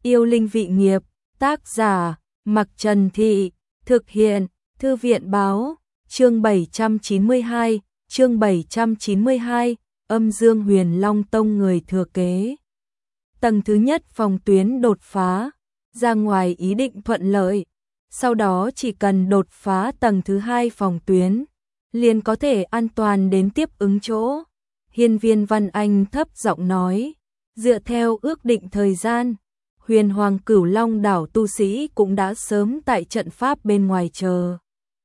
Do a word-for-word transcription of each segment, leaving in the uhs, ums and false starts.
Yêu linh vị nghiệp, tác giả, Mặc Trần Thị, thực hiện, Thư viện báo, chương bảy trăm chín mươi hai, chương bảy trăm chín mươi hai, âm dương huyền long tông người thừa kế. Tầng thứ nhất phòng tuyến đột phá, ra ngoài ý định thuận lợi, sau đó chỉ cần đột phá tầng thứ hai phòng tuyến, liền có thể an toàn đến tiếp ứng chỗ. Hiên Viên Văn Anh thấp giọng nói, dựa theo ước định thời gian, Huyền Hoàng Cửu Long đảo tu sĩ cũng đã sớm tại trận pháp bên ngoài chờ.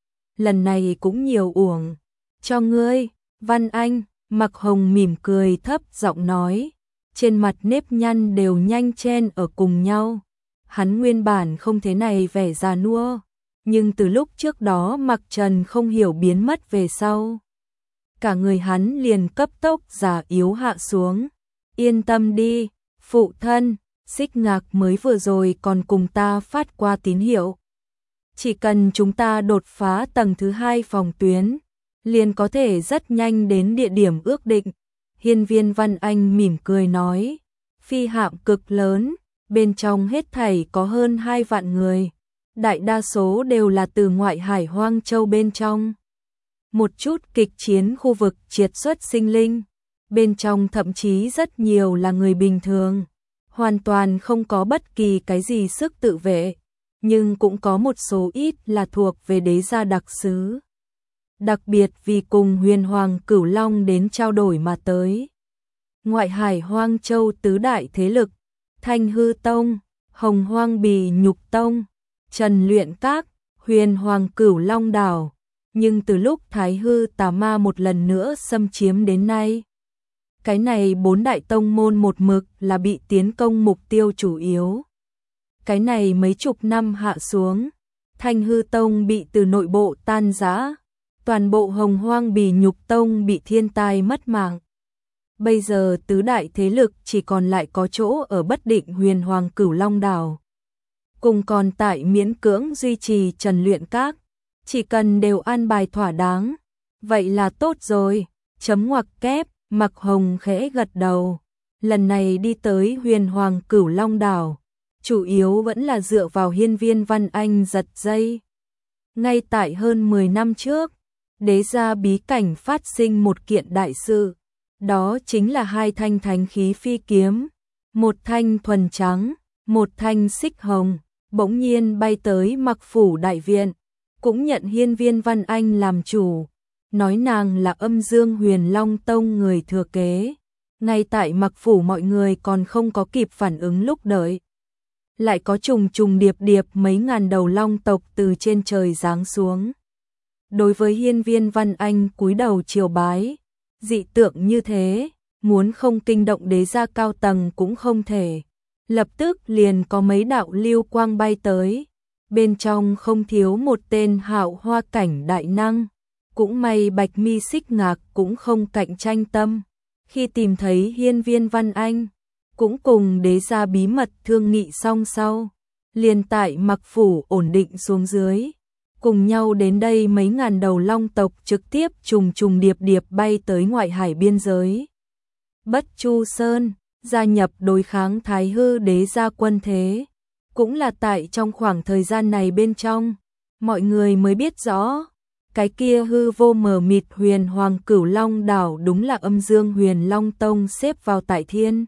Lần này cũng nhiều uổng cho ngươi, Văn Anh. Mặc Hồng mỉm cười thấp giọng nói, trên mặt nếp nhăn đều nhanh chen ở cùng nhau. Hắn nguyên bản không thế này vẻ già nua, nhưng từ lúc trước đó Mặc Trần không hiểu biến mất về sau, cả người hắn liền cấp tốc già yếu hạ xuống. Yên tâm đi, phụ thân, Xích Ngạc mới vừa rồi còn cùng ta phát qua tín hiệu. Chỉ cần chúng ta đột phá tầng thứ hai phòng tuyến, liền có thể rất nhanh đến địa điểm ước định. Hiên Viên Văn Anh mỉm cười nói, phi hạm cực lớn, bên trong hết thảy có hơn hai vạn người, đại đa số đều là từ ngoại hải Hoang Châu bên trong. Một chút kịch chiến khu vực triệt xuất sinh linh, bên trong thậm chí rất nhiều là người bình thường, hoàn toàn không có bất kỳ cái gì sức tự vệ, nhưng cũng có một số ít là thuộc về đế gia đặc sứ. Đặc biệt vì cùng Huyền Hoàng Cửu Long đến trao đổi mà tới. Ngoại hải Hoang Châu tứ đại thế lực, Thanh Hư Tông, Hồng Hoang Bì Nhục Tông, Trần Luyện Các, Huyền Hoàng Cửu Long đảo, nhưng từ lúc Thái Hư Tà Ma một lần nữa xâm chiếm đến nay, cái này bốn đại tông môn một mực là bị tiến công mục tiêu chủ yếu. Cái này mấy chục năm hạ xuống, Thanh Hư Tông bị từ nội bộ tan rã, toàn bộ Hồng Hoang Bì Nhục Tông bị thiên tai mất mạng. Bây giờ tứ đại thế lực chỉ còn lại có chỗ ở bất định Huyền Hoàng Cửu Long đảo, cùng còn tại miễn cưỡng duy trì Trần Luyện Các, chỉ cần đều an bài thỏa đáng, vậy là tốt rồi. Chấm ngoặc kép, Mặc Hồng khẽ gật đầu. Lần này đi tới Huyền Hoàng Cửu Long đảo, chủ yếu vẫn là dựa vào Hiên Viên Văn Anh giật dây. Ngay tại hơn mười năm trước, đế gia bí cảnh phát sinh một kiện đại sự, đó chính là hai thanh thánh khí phi kiếm, một thanh thuần trắng, một thanh xích hồng, bỗng nhiên bay tới Mặc phủ đại viện, cũng nhận Hiên Viên Văn Anh làm chủ, nói nàng là âm dương huyền long tông người thừa kế. Ngay tại Mặc phủ mọi người còn không có kịp phản ứng lúc đợi, lại có trùng trùng điệp điệp mấy ngàn đầu long tộc từ trên trời giáng xuống. Đối với Hiên Viên Văn Anh cúi đầu triều bái, dị tượng như thế, muốn không kinh động đế gia cao tầng cũng không thể. Lập tức liền có mấy đạo lưu quang bay tới, bên trong không thiếu một tên hạo hoa cảnh đại năng. Cũng may Bạch Mi Xích Ngạc cũng không cạnh tranh tâm, khi tìm thấy Hiên Viên Văn Anh, cũng cùng đế gia bí mật thương nghị xong sau, liền tại Mặc phủ ổn định xuống dưới. Cùng nhau đến đây mấy ngàn đầu long tộc trực tiếp trùng trùng điệp điệp bay tới ngoại hải biên giới Bất Chu Sơn, gia nhập đối kháng Thái Hư đế gia quân thế. Cũng là tại trong khoảng thời gian này bên trong, mọi người mới biết rõ, cái kia hư vô mờ mịt Huyền Hoàng Cửu Long đảo đúng là âm dương huyền long tông xếp vào tại thiên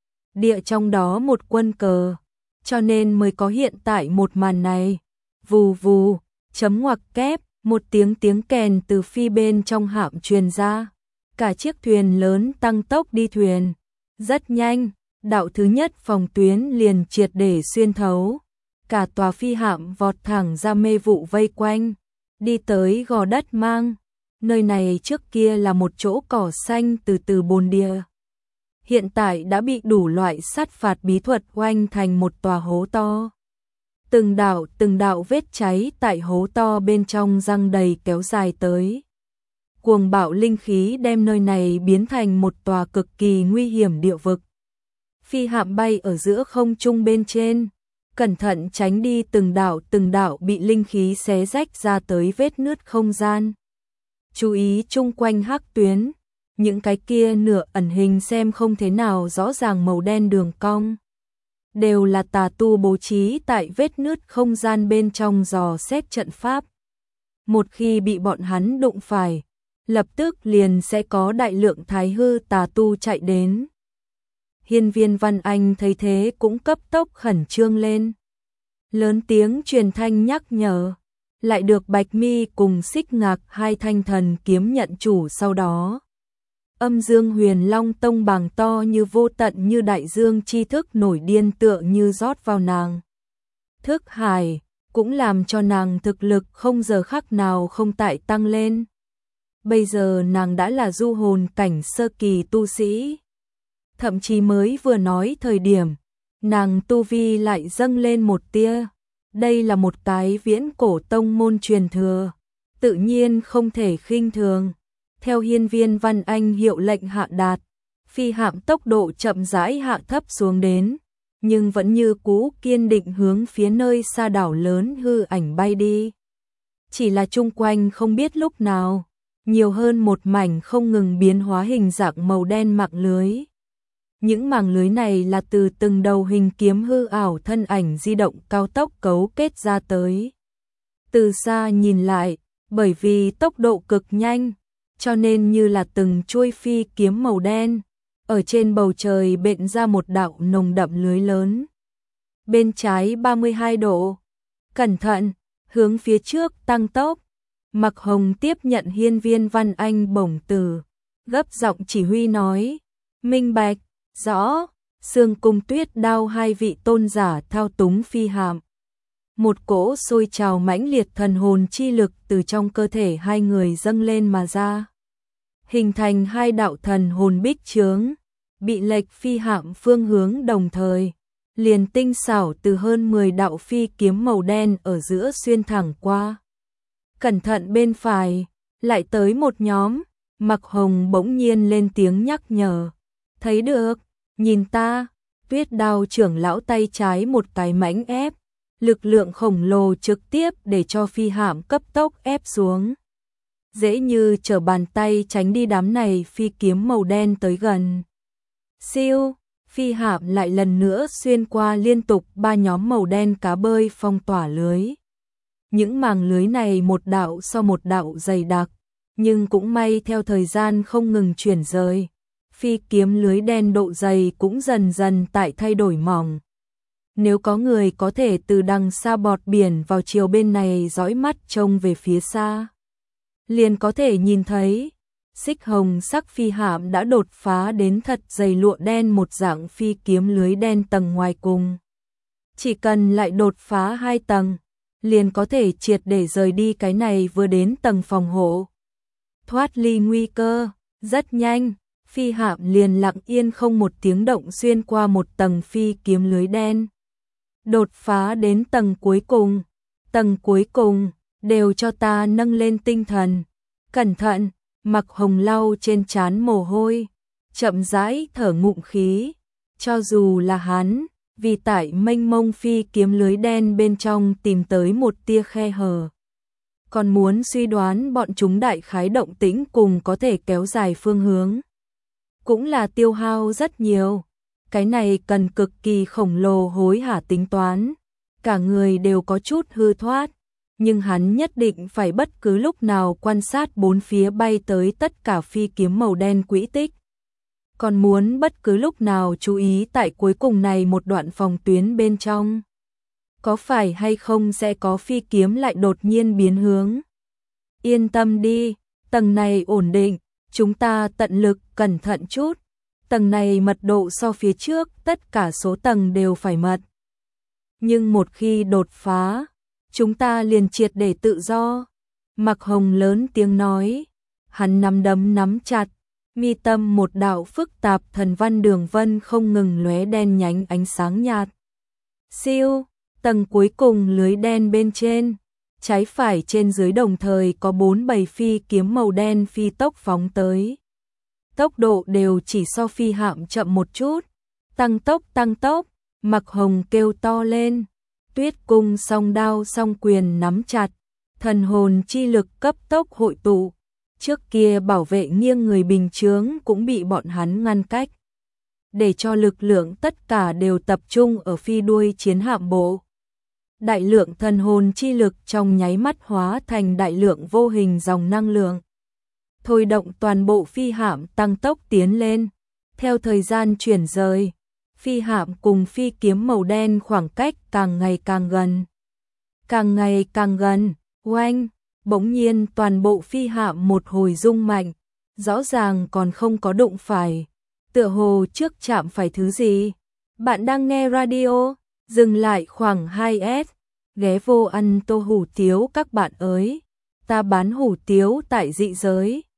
địa trong đó một quân cờ, cho nên mới có hiện tại một màn này. Vù vù, chấm ngoặc kép, một tiếng tiếng kèn từ phi bên trong hạm truyền ra, cả chiếc thuyền lớn tăng tốc đi thuyền. Rất nhanh, đạo thứ nhất phòng tuyến liền triệt để xuyên thấu, cả tòa phi hạm vọt thẳng ra mê vụ vây quanh, đi tới Gò Đất Mang. Nơi này trước kia là một chỗ cỏ xanh từ từ bồn địa, hiện tại đã bị đủ loại sát phạt bí thuật oanh thành một tòa hố to. Từng đạo từng đạo vết cháy tại hố to bên trong răng đầy kéo dài tới. Cuồng bạo linh khí đem nơi này biến thành một tòa cực kỳ nguy hiểm địa vực. Phi hạm bay ở giữa không trung bên trên, cẩn thận tránh đi từng đạo từng đạo bị linh khí xé rách ra tới vết nứt không gian. Chú ý chung quanh hắc tuyến, những cái kia nửa ẩn hình xem không thế nào rõ ràng màu đen đường cong. đều là tà tu bố trí tại vết nứt không gian bên trong dò xét trận pháp. Một khi bị bọn hắn đụng phải, lập tức liền sẽ có đại lượng thái hư tà tu chạy đến. Hiên Viên Văn Anh thấy thế cũng cấp tốc khẩn trương lên. Lớn tiếng truyền thanh nhắc nhở, lại được Bạch Mi cùng Xích Ngạc hai thanh thần kiếm nhận chủ sau đó. Âm Dương Huyền Long Tông bàng to như vô tận như đại dương tri thức nổi điên tựa như rót vào nàng. Thức hải cũng làm cho nàng thực lực không giờ khắc nào không tại tăng lên. Bây giờ nàng đã là du hồn cảnh sơ kỳ tu sĩ. Thậm chí mới vừa nói thời điểm, nàng tu vi lại dâng lên một tia. Đây là một cái viễn cổ tông môn truyền thừa, tự nhiên không thể khinh thường. Theo Hiên Viên Văn Anh hiệu lệnh hạ đạt, phi hạm tốc độ chậm rãi hạ thấp xuống đến, nhưng vẫn như cũ kiên định hướng phía nơi xa đảo lớn hư ảnh bay đi. Chỉ là chung quanh không biết lúc nào, nhiều hơn một mảnh không ngừng biến hóa hình dạng màu đen mạng lưới. Những màng lưới này là từ từng đầu hình kiếm hư ảo thân ảnh di động cao tốc cấu kết ra tới. Từ xa nhìn lại, bởi vì tốc độ cực nhanh, cho nên như là từng chuôi phi kiếm màu đen, ở trên bầu trời bện ra một đạo nồng đậm lưới lớn. Bên trái ba mươi hai độ, cẩn thận, hướng phía trước tăng tốc. Mặc Hồng tiếp nhận Hiên Viên Văn Anh bổng từ, gấp giọng chỉ huy nói, minh bạch. Rõ, Sương Cung Tuyết Đao hai vị tôn giả thao túng phi hạm. Một cỗ sôi trào mãnh liệt thần hồn chi lực từ trong cơ thể hai người dâng lên mà ra. Hình thành hai đạo thần hồn bích chướng, bị lệch phi hạm phương hướng đồng thời. Liền tinh xảo từ hơn mười đạo phi kiếm màu đen ở giữa xuyên thẳng qua. Cẩn thận bên phải, lại tới một nhóm, Mặc Hồng bỗng nhiên lên tiếng nhắc nhở. Thấy được, nhìn ta, Tuyết Đao trưởng lão tay trái một cái mãnh ép, lực lượng khổng lồ trực tiếp để cho phi hạm cấp tốc ép xuống. Dễ như trở bàn tay tránh đi đám này phi kiếm màu đen tới gần. Siêu, phi hạm lại lần nữa xuyên qua liên tục ba nhóm màu đen cá bơi phong tỏa lưới. Những màng lưới này một đạo sau một đạo dày đặc, nhưng cũng may theo thời gian không ngừng chuyển rời. Phi kiếm lưới đen độ dày cũng dần dần tại thay đổi mỏng. Nếu có người có thể từ đằng xa bọt biển vào chiều bên này dõi mắt trông về phía xa, liền có thể nhìn thấy, xích hồng sắc phi hạm đã đột phá đến thật dày lụa đen một dạng phi kiếm lưới đen tầng ngoài cùng. Chỉ cần lại đột phá hai tầng, liền có thể triệt để rời đi cái này vừa đến tầng phòng hộ. Thoát ly nguy cơ, rất nhanh. Phi hạm liền lặng yên không một tiếng động xuyên qua một tầng phi kiếm lưới đen. Đột phá đến tầng cuối cùng. Tầng cuối cùng, đều cho ta nâng lên tinh thần. Cẩn thận, Mặc Hồng lau trên trán mồ hôi. Chậm rãi thở ngụm khí. Cho dù là hắn, vì tại mênh mông phi kiếm lưới đen bên trong tìm tới một tia khe hở. Còn muốn suy đoán bọn chúng đại khái động tĩnh cùng có thể kéo dài phương hướng. Cũng là tiêu hao rất nhiều. Cái này cần cực kỳ khổng lồ hối hả tính toán. Cả người đều có chút hư thoát. Nhưng hắn nhất định phải bất cứ lúc nào quan sát bốn phía bay tới tất cả phi kiếm màu đen quỹ tích. Còn muốn bất cứ lúc nào chú ý tại cuối cùng này một đoạn phòng tuyến bên trong. Có phải hay không sẽ có phi kiếm lại đột nhiên biến hướng. Yên tâm đi, tầng này ổn định. Chúng ta tận lực cẩn thận chút, tầng này mật độ so phía trước tất cả số tầng đều phải mật. Nhưng một khi đột phá, chúng ta liền triệt để tự do. Mặc Hồng lớn tiếng nói, hắn nắm đấm nắm chặt, mi tâm một đạo phức tạp thần văn đường vân không ngừng lóe đen nhánh ánh sáng nhạt. Siêu, tầng cuối cùng lưới đen bên trên. Trái phải trên dưới đồng thời có bốn bầy phi kiếm màu đen phi tốc phóng tới. Tốc độ đều chỉ so phi hạm chậm một chút. Tăng tốc tăng tốc, Mặc Hồng kêu to lên. Tuyết cung song đao song quyền nắm chặt. Thần hồn chi lực cấp tốc hội tụ. Trước kia bảo vệ nghiêng người bình chướng cũng bị bọn hắn ngăn cách. để cho lực lượng tất cả đều tập trung ở phi đuôi chiến hạm bộ. Đại lượng thần hồn chi lực trong nháy mắt hóa thành đại lượng vô hình dòng năng lượng. Thôi động toàn bộ phi hạm tăng tốc tiến lên. Theo thời gian chuyển rời, phi hạm cùng phi kiếm màu đen khoảng cách càng ngày càng gần. Càng ngày càng gần, oanh, bỗng nhiên toàn bộ phi hạm một hồi rung mạnh, rõ ràng còn không có đụng phải. Tựa hồ trước chạm phải thứ gì. Bạn đang nghe radio, dừng lại khoảng hai S, ghé vô ăn tô hủ tiếu các bạn ơi. Ta bán hủ tiếu tại dị giới.